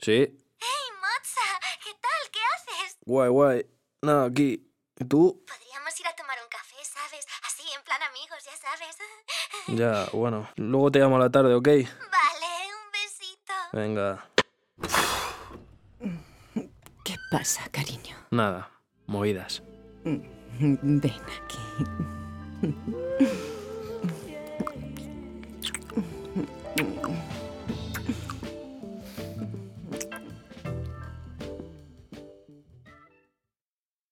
Sí. ¡Hey, Motsa! ¿Qué tal? ¿Qué haces? Guay. Nada, aquí. ¿Y tú? Podríamos ir a tomar un café, ¿sabes? Así, en plan amigos, ya sabes. Ya, bueno. Luego te llamo a la tarde, ¿ok? Vale, un besito. Venga. ¿Qué pasa, cariño? Nada. Movidas. Ven aquí.